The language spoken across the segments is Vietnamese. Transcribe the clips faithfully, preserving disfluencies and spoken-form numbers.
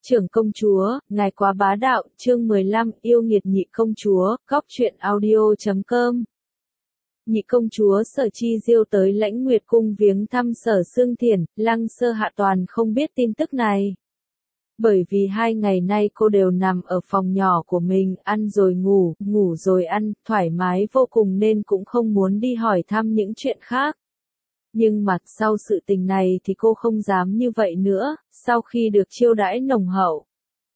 Trưởng công chúa, ngài quá bá đạo, chương mười lăm, yêu nghiệt nhị công chúa, góc truyện audio chấm com. Nhị công chúa Sở Chi Diêu tới Lãnh Nguyệt cung viếng thăm Sở Xương Thiển, Lăng Sơ Hạ toàn không biết tin tức này. Bởi vì hai ngày nay cô đều nằm ở phòng nhỏ của mình, ăn rồi ngủ, ngủ rồi ăn, thoải mái vô cùng nên cũng không muốn đi hỏi thăm những chuyện khác. Nhưng mà sau sự tình này thì cô không dám như vậy nữa, sau khi được chiêu đãi nồng hậu.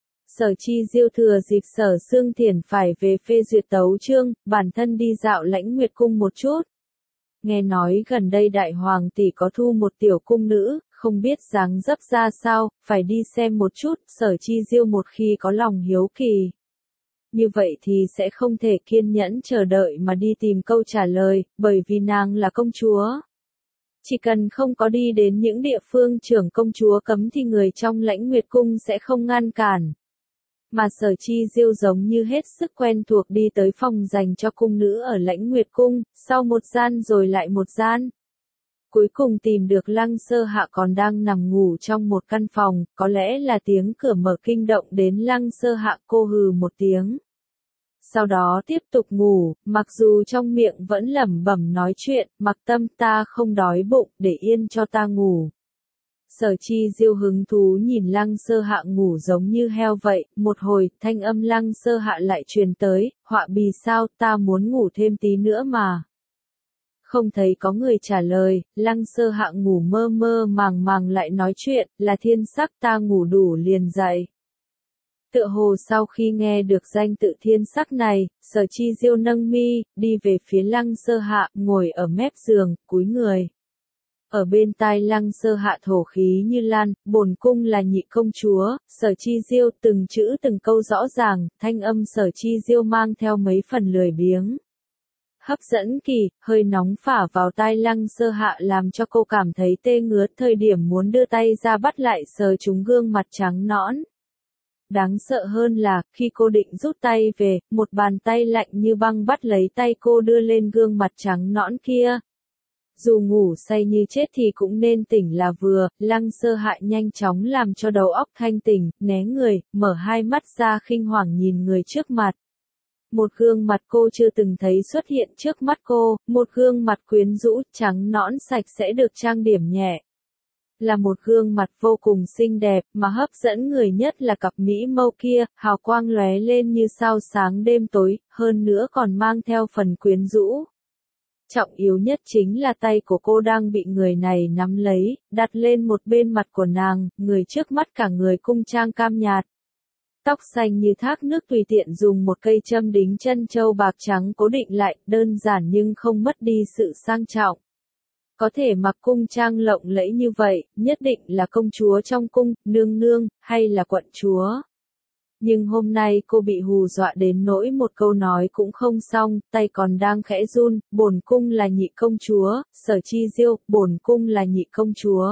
Sở Chi Diêu thừa dịp Sở Xương Thiển phải về phê duyệt tấu chương, bản thân đi dạo Lãnh Nguyệt cung một chút. Nghe nói gần đây đại hoàng tỷ có thu một tiểu cung nữ, không biết dáng dấp ra sao, phải đi xem một chút. Sở Chi Diêu một khi có lòng hiếu kỳ. Như vậy thì sẽ không thể kiên nhẫn chờ đợi mà đi tìm câu trả lời, bởi vì nàng là công chúa. Chỉ cần không có đi đến những địa phương trưởng công chúa cấm thì người trong Lãnh Nguyệt cung sẽ không ngăn cản. Mà Sở Chi Diêu giống như hết sức quen thuộc đi tới phòng dành cho cung nữ ở Lãnh Nguyệt cung, sau một gian rồi lại một gian. Cuối cùng tìm được Lăng Sơ Hạ còn đang nằm ngủ trong một căn phòng, có lẽ là tiếng cửa mở kinh động đến Lăng Sơ Hạ, cô hừ một tiếng. Sau đó tiếp tục ngủ, mặc dù trong miệng vẫn lẩm bẩm nói chuyện, mặc tâm ta không đói bụng, để yên cho ta ngủ. Sở Chi Diêu hứng thú nhìn Lăng Sơ Hạ ngủ giống như heo vậy, một hồi, thanh âm Lăng Sơ Hạ lại truyền tới, họa bì sao, ta muốn ngủ thêm tí nữa mà. Không thấy có người trả lời, Lăng Sơ Hạ ngủ mơ mơ màng màng lại nói chuyện, là thiên sắc ta ngủ đủ liền dậy. Tựa hồ sau khi nghe được danh tự thiên sắc này, Sở Chi Diêu nâng mi, đi về phía Lăng Sơ Hạ, ngồi ở mép giường, cúi người. Ở bên tai Lăng Sơ Hạ thổ khí như lan, bổn cung là nhị công chúa. Sở Chi Diêu từng chữ từng câu rõ ràng, thanh âm Sở Chi Diêu mang theo mấy phần lười biếng. Hấp dẫn kỳ, hơi nóng phả vào tai Lăng Sơ Hạ làm cho cô cảm thấy tê ngứa, thời điểm muốn đưa tay ra bắt lại sờ trúng gương mặt trắng nõn. Đáng sợ hơn là, khi cô định rút tay về, một bàn tay lạnh như băng bắt lấy tay cô đưa lên gương mặt trắng nõn kia. Dù ngủ say như chết thì cũng nên tỉnh là vừa, Lăng Sơ Hạ nhanh chóng làm cho đầu óc thanh tỉnh, né người, mở hai mắt ra khinh hoảng nhìn người trước mặt. Một gương mặt cô chưa từng thấy xuất hiện trước mắt cô, một gương mặt quyến rũ, trắng nõn sạch sẽ được trang điểm nhẹ. Là một gương mặt vô cùng xinh đẹp, mà hấp dẫn người nhất là cặp mỹ mâu kia, hào quang lóe lên như sao sáng đêm tối, hơn nữa còn mang theo phần quyến rũ. Trọng yếu nhất chính là tay của cô đang bị người này nắm lấy, đặt lên một bên mặt của nàng, người trước mắt cả người cung trang cam nhạt. Tóc xanh như thác nước tùy tiện dùng một cây châm đính chân châu bạc trắng cố định lại, đơn giản nhưng không mất đi sự sang trọng. Có thể mặc cung trang lộng lẫy như vậy, nhất định là công chúa trong cung, nương nương, hay là quận chúa. Nhưng hôm nay cô bị hù dọa đến nỗi một câu nói cũng không xong, tay còn đang khẽ run, bổn cung là nhị công chúa. Sở Chi Diêu, bổn cung là nhị công chúa.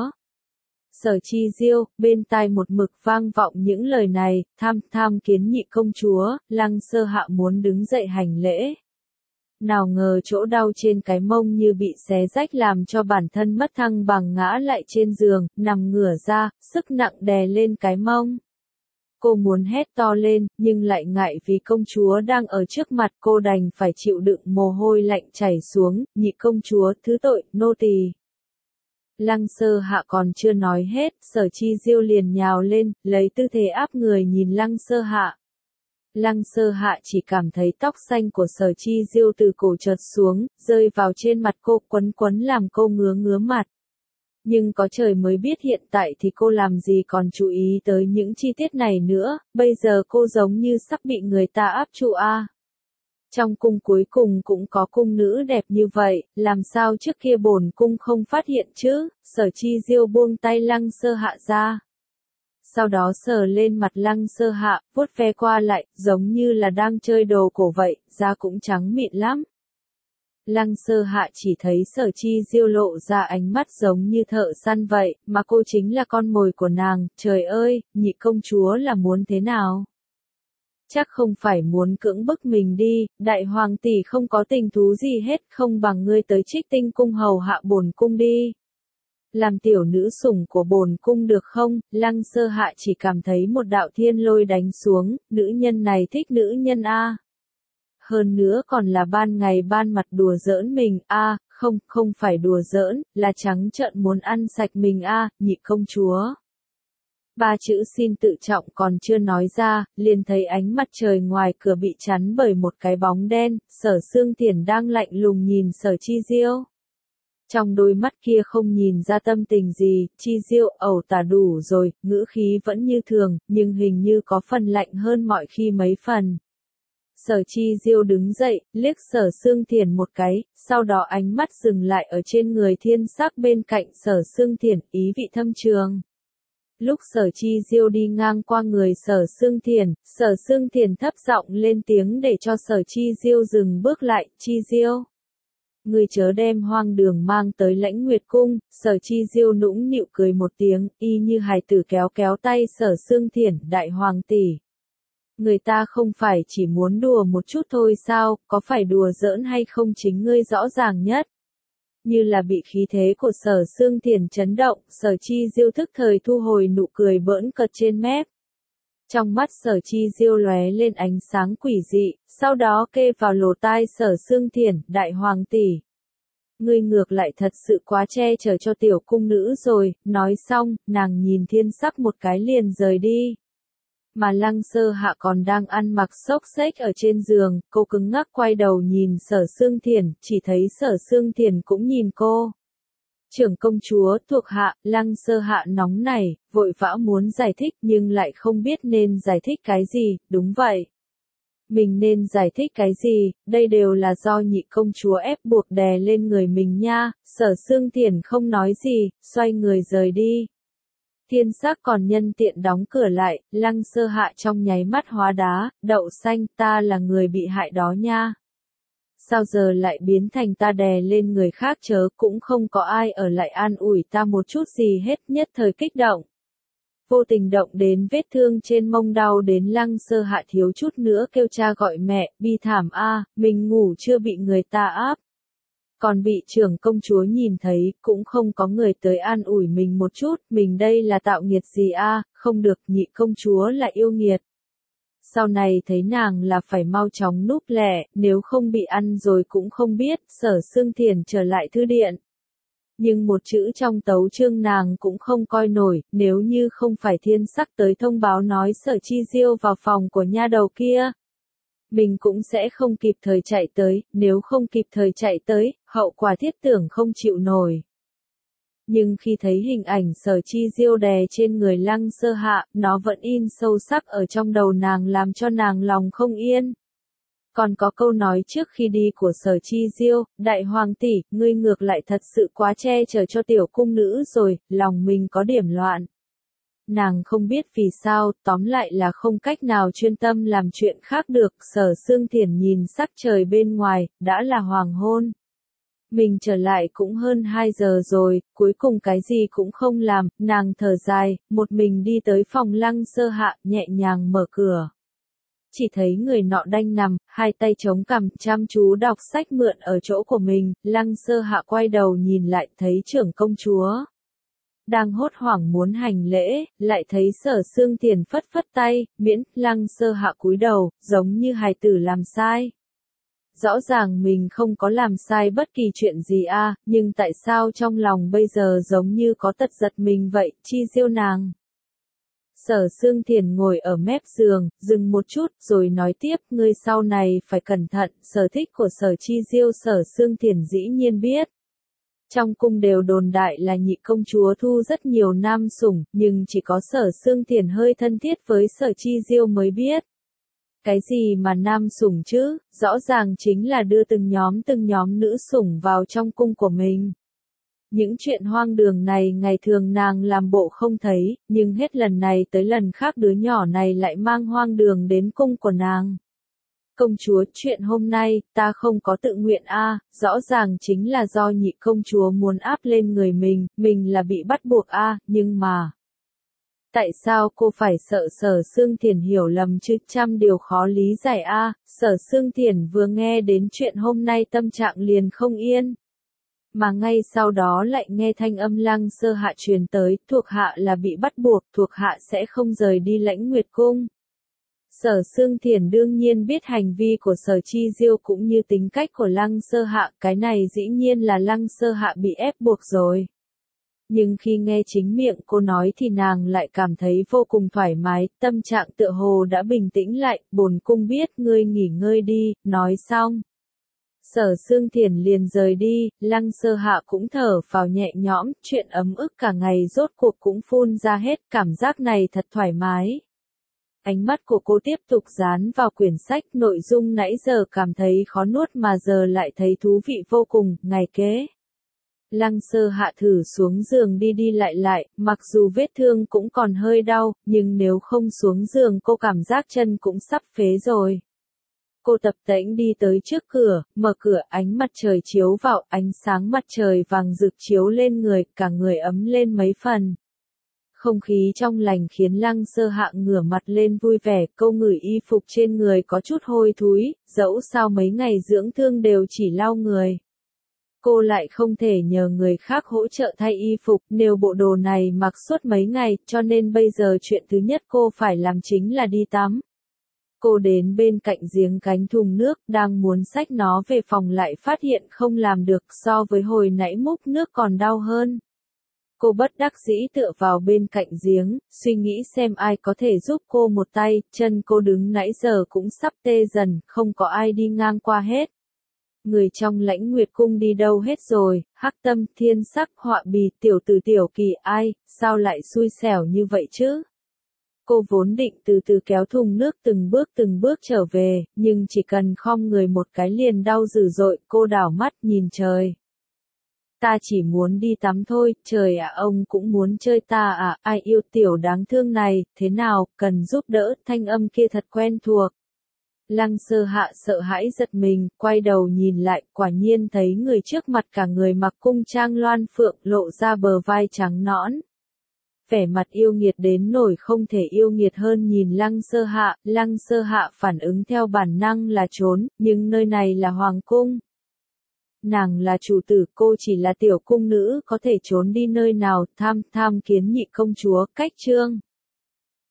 Sở Chi Diêu, bên tai một mực vang vọng những lời này, tham tham kiến nhị công chúa. Lăng Sơ Hạ muốn đứng dậy hành lễ. Nào ngờ chỗ đau trên cái mông như bị xé rách làm cho bản thân mất thăng bằng ngã lại trên giường, nằm ngửa ra, sức nặng đè lên cái mông. Cô muốn hét to lên, nhưng lại ngại vì công chúa đang ở trước mặt, cô đành phải chịu đựng mồ hôi lạnh chảy xuống. Nhị công chúa, thứ tội, nô tỳ. Lăng Sơ Hạ còn chưa nói hết, Sở Chi Diêu liền nhào lên, lấy tư thế áp người nhìn Lăng Sơ Hạ. Lăng Sơ Hạ chỉ cảm thấy tóc xanh của Sở Chi Diêu từ cổ chợt xuống, rơi vào trên mặt cô, quấn quấn làm cô ngứa ngứa mặt. Nhưng có trời mới biết hiện tại thì cô làm gì còn chú ý tới những chi tiết này nữa, bây giờ cô giống như sắp bị người ta áp trụ a. Trong cung cuối cùng cũng có cung nữ đẹp như vậy, làm sao trước kia bổn cung không phát hiện chứ? Sở Chi Diêu buông tay Lăng Sơ Hạ ra. Sau đó sờ lên mặt Lăng Sơ Hạ, vuốt ve qua lại, giống như là đang chơi đồ cổ vậy, da cũng trắng mịn lắm. Lăng Sơ Hạ chỉ thấy Sở Chi Diêu lộ ra ánh mắt giống như thợ săn vậy, mà cô chính là con mồi của nàng. Trời ơi, nhị công chúa là muốn thế nào? Chắc không phải muốn cưỡng bức mình đi, đại hoàng tỷ không có tình thú gì hết, không bằng ngươi tới Trích Tinh cung hầu hạ bổn cung đi. làm tiểu nữ sủng của bổn cung được không? Lăng Sơ Hạ chỉ cảm thấy một đạo thiên lôi đánh xuống, nữ nhân này thích nữ nhân a. Hơn nữa còn là ban ngày ban mặt đùa giỡn mình a, không, không phải đùa giỡn, là trắng trợn muốn ăn sạch mình a, nhị công chúa. Ba chữ xin tự trọng còn chưa nói ra, liền thấy ánh mặt trời ngoài cửa bị chắn bởi một cái bóng đen, Sở Xương Thiển đang lạnh lùng nhìn Sở Chi Diêu. Trong đôi mắt kia không nhìn ra tâm tình gì, Chi Diêu ẩu tả đủ rồi, ngữ khí vẫn như thường, nhưng hình như có phần lạnh hơn mọi khi mấy phần. Sở Chi Diêu đứng dậy, liếc Sở Xương Thiển một cái, sau đó ánh mắt dừng lại ở trên người thiên sắc bên cạnh Sở Xương Thiển, ý vị thâm trường. Lúc Sở Chi Diêu đi ngang qua người Sở Xương Thiển, Sở Xương Thiển thấp giọng lên tiếng để cho Sở Chi Diêu dừng bước lại, Chi Diêu. Người chớ đem hoang đường mang tới Lãnh Nguyệt Cung, Sở Chi Diêu nũng nịu cười một tiếng, y như hài tử kéo kéo tay Sở Xương Thiển, đại hoàng tỷ. Người ta không phải chỉ muốn đùa một chút thôi sao, có phải đùa giỡn hay không chính ngươi rõ ràng nhất. Như là bị khí thế của Sở Xương Thiển chấn động, Sở Chi Diêu thức thời thu hồi nụ cười bỡn cợt trên mép. Trong mắt Sở Chi Diêu lóe lên ánh sáng quỷ dị, sau đó kê vào lỗ tai Sở Xương Thiển, đại hoàng tỷ. Ngươi ngược lại thật sự quá che chở cho tiểu cung nữ rồi, nói xong, nàng nhìn thiên sắc một cái liền rời đi. Mà Lăng Sơ Hạ còn đang ăn mặc xốc xếch ở trên giường, cô cứng ngắc quay đầu nhìn Sở Xương Thiển, chỉ thấy Sở Xương Thiển cũng nhìn cô. Trưởng công chúa thuộc hạ, Lăng Sơ Hạ nóng này, vội vã muốn giải thích nhưng lại không biết nên giải thích cái gì, đúng vậy. Mình nên giải thích cái gì, đây đều là do nhị công chúa ép buộc đè lên người mình nha, Sở Xương Thiển không nói gì, xoay người rời đi. Thiên sắc còn nhân tiện đóng cửa lại, Lăng Sơ Hạ trong nháy mắt hóa đá, đậu xanh, ta là người bị hại đó nha. Sao giờ lại biến thành ta đè lên người khác chớ, cũng không có ai ở lại an ủi ta một chút gì hết, nhất thời kích động. Vô tình động đến vết thương trên mông đau đến Lăng Sơ Hạ thiếu chút nữa kêu cha gọi mẹ, bi thảm a, mình ngủ chưa bị người ta áp. Còn bị trưởng công chúa nhìn thấy, cũng không có người tới an ủi mình một chút, mình đây là tạo nghiệt gì a, không được, nhị công chúa là yêu nghiệt. Sau này thấy nàng là phải mau chóng núp lẻ, nếu không bị ăn rồi cũng không biết, Sở Xương Thiển trở lại thư điện. Nhưng một chữ trong tấu chương nàng cũng không coi nổi, nếu như không phải thiên sắc tới thông báo nói Sở Chi Diêu vào phòng của nha đầu kia. Mình cũng sẽ không kịp thời chạy tới, nếu không kịp thời chạy tới, hậu quả thiết tưởng không chịu nổi. Nhưng khi thấy hình ảnh Sở Chi Diêu đè trên người Lăng Sơ Hạ, nó vẫn in sâu sắc ở trong đầu nàng làm cho nàng lòng không yên. Còn có câu nói trước khi đi của Sở Chi Diêu, đại hoàng tỷ, ngươi ngược lại thật sự quá che chở cho tiểu cung nữ rồi, lòng mình có điểm loạn. Nàng không biết vì sao, tóm lại là không cách nào chuyên tâm làm chuyện khác được, Sở Xương Thiển nhìn sắc trời bên ngoài, đã là hoàng hôn. Mình trở lại cũng hơn hai giờ rồi, cuối cùng cái gì cũng không làm, nàng thở dài, một mình đi tới phòng Lăng Sơ Hạ, nhẹ nhàng mở cửa. Chỉ thấy người nọ đanh nằm, hai tay chống cằm, chăm chú đọc sách mượn ở chỗ của mình, Lăng Sơ Hạ quay đầu nhìn lại, thấy trưởng công chúa. Đang hốt hoảng muốn hành lễ, lại thấy Sở Xương Thiển phất phất tay, miễn, Lăng Sơ Hạ cúi đầu, giống như hài tử làm sai. Rõ ràng mình không có làm sai bất kỳ chuyện gì a, nhưng tại sao trong lòng bây giờ giống như có tật giật mình vậy, Chi Diêu nàng. Sở Xương Thiển ngồi ở mép giường, dừng một chút, rồi nói tiếp, ngươi sau này phải cẩn thận, sở thích của Sở Chi Diêu Sở Xương Thiển dĩ nhiên biết. Trong cung đều đồn đại là nhị công chúa thu rất nhiều nam sủng, nhưng chỉ có Sở Xương Thiển hơi thân thiết với Sở Chi Diêu mới biết. Cái gì mà nam sủng chứ, rõ ràng chính là đưa từng nhóm từng nhóm nữ sủng vào trong cung của mình. Những chuyện hoang đường này ngày thường nàng làm bộ không thấy, nhưng hết lần này tới lần khác đứa nhỏ này lại mang hoang đường đến cung của nàng. Công chúa, chuyện hôm nay, ta không có tự nguyện a, rõ ràng chính là do nhị công chúa muốn áp lên người mình, mình là bị bắt buộc a, nhưng mà... Tại sao cô phải sợ Sở Xương Thiển hiểu lầm chứ, trăm điều khó lý giải a, Sở Xương Thiển vừa nghe đến chuyện hôm nay tâm trạng liền không yên. Mà ngay sau đó lại nghe thanh âm Lăng Sơ Hạ truyền tới, thuộc hạ là bị bắt buộc, thuộc hạ sẽ không rời đi Lãnh Nguyệt Cung. Sở Sương Thiển đương nhiên biết hành vi của Sở Chi Diêu cũng như tính cách của Lăng Sơ Hạ, cái này dĩ nhiên là Lăng Sơ Hạ bị ép buộc rồi. Nhưng khi nghe chính miệng cô nói thì nàng lại cảm thấy vô cùng thoải mái, tâm trạng tựa hồ đã bình tĩnh lại, bổn cung biết ngươi nghỉ ngơi đi, nói xong. Sở Sương Thiển liền rời đi, Lăng Sơ Hạ cũng thở phào nhẹ nhõm, chuyện ấm ức cả ngày rốt cuộc cũng phun ra hết, cảm giác này thật thoải mái. Ánh mắt của cô tiếp tục dán vào quyển sách, nội dung nãy giờ cảm thấy khó nuốt mà giờ lại thấy thú vị vô cùng, ngày kế. Lăng Sơ Hạ thử xuống giường đi đi lại lại, mặc dù vết thương cũng còn hơi đau, nhưng nếu không xuống giường cô cảm giác chân cũng sắp phế rồi. Cô tập tễnh đi tới trước cửa, mở cửa, ánh mặt trời chiếu vào, ánh sáng mặt trời vàng rực chiếu lên người, cả người ấm lên mấy phần. Không khí trong lành khiến Lăng Sơ Hạ ngửa mặt lên vui vẻ, cô ngửi y phục trên người có chút hôi thối, dẫu sao mấy ngày dưỡng thương đều chỉ lau người. Cô lại không thể nhờ người khác hỗ trợ thay y phục, nếu bộ đồ này mặc suốt mấy ngày, cho nên bây giờ chuyện thứ nhất cô phải làm chính là đi tắm. Cô đến bên cạnh giếng gánh thùng nước, đang muốn xách nó về phòng lại phát hiện không làm được, so với hồi nãy múc nước còn đau hơn. Cô bất đắc dĩ tựa vào bên cạnh giếng, suy nghĩ xem ai có thể giúp cô một tay, chân cô đứng nãy giờ cũng sắp tê dần, không có ai đi ngang qua hết. Người trong Lãnh Nguyệt Cung đi đâu hết rồi, Hắc Tâm, Thiên Sắc, Họa Bì, Tiểu Tử Tiểu Kỳ, ai, sao lại xui xẻo như vậy chứ? Cô vốn định từ từ kéo thùng nước từng bước từng bước trở về, nhưng chỉ cần khom người một cái liền đau dữ dội, cô đảo mắt nhìn trời. Ta chỉ muốn đi tắm thôi, trời ạ, ông cũng muốn chơi ta à, ai yêu tiểu đáng thương này, thế nào, cần giúp đỡ, thanh âm kia thật quen thuộc. Lăng Sơ Hạ sợ hãi giật mình, quay đầu nhìn lại, quả nhiên thấy người trước mặt cả người mặc cung trang loan phượng, lộ ra bờ vai trắng nõn. Vẻ mặt yêu nghiệt đến nổi không thể yêu nghiệt hơn nhìn Lăng Sơ Hạ, Lăng Sơ Hạ phản ứng theo bản năng là trốn, nhưng nơi này là hoàng cung. Nàng là chủ tử, cô chỉ là tiểu cung nữ, có thể trốn đi nơi nào, tham tham kiến nhị công chúa, cách chương.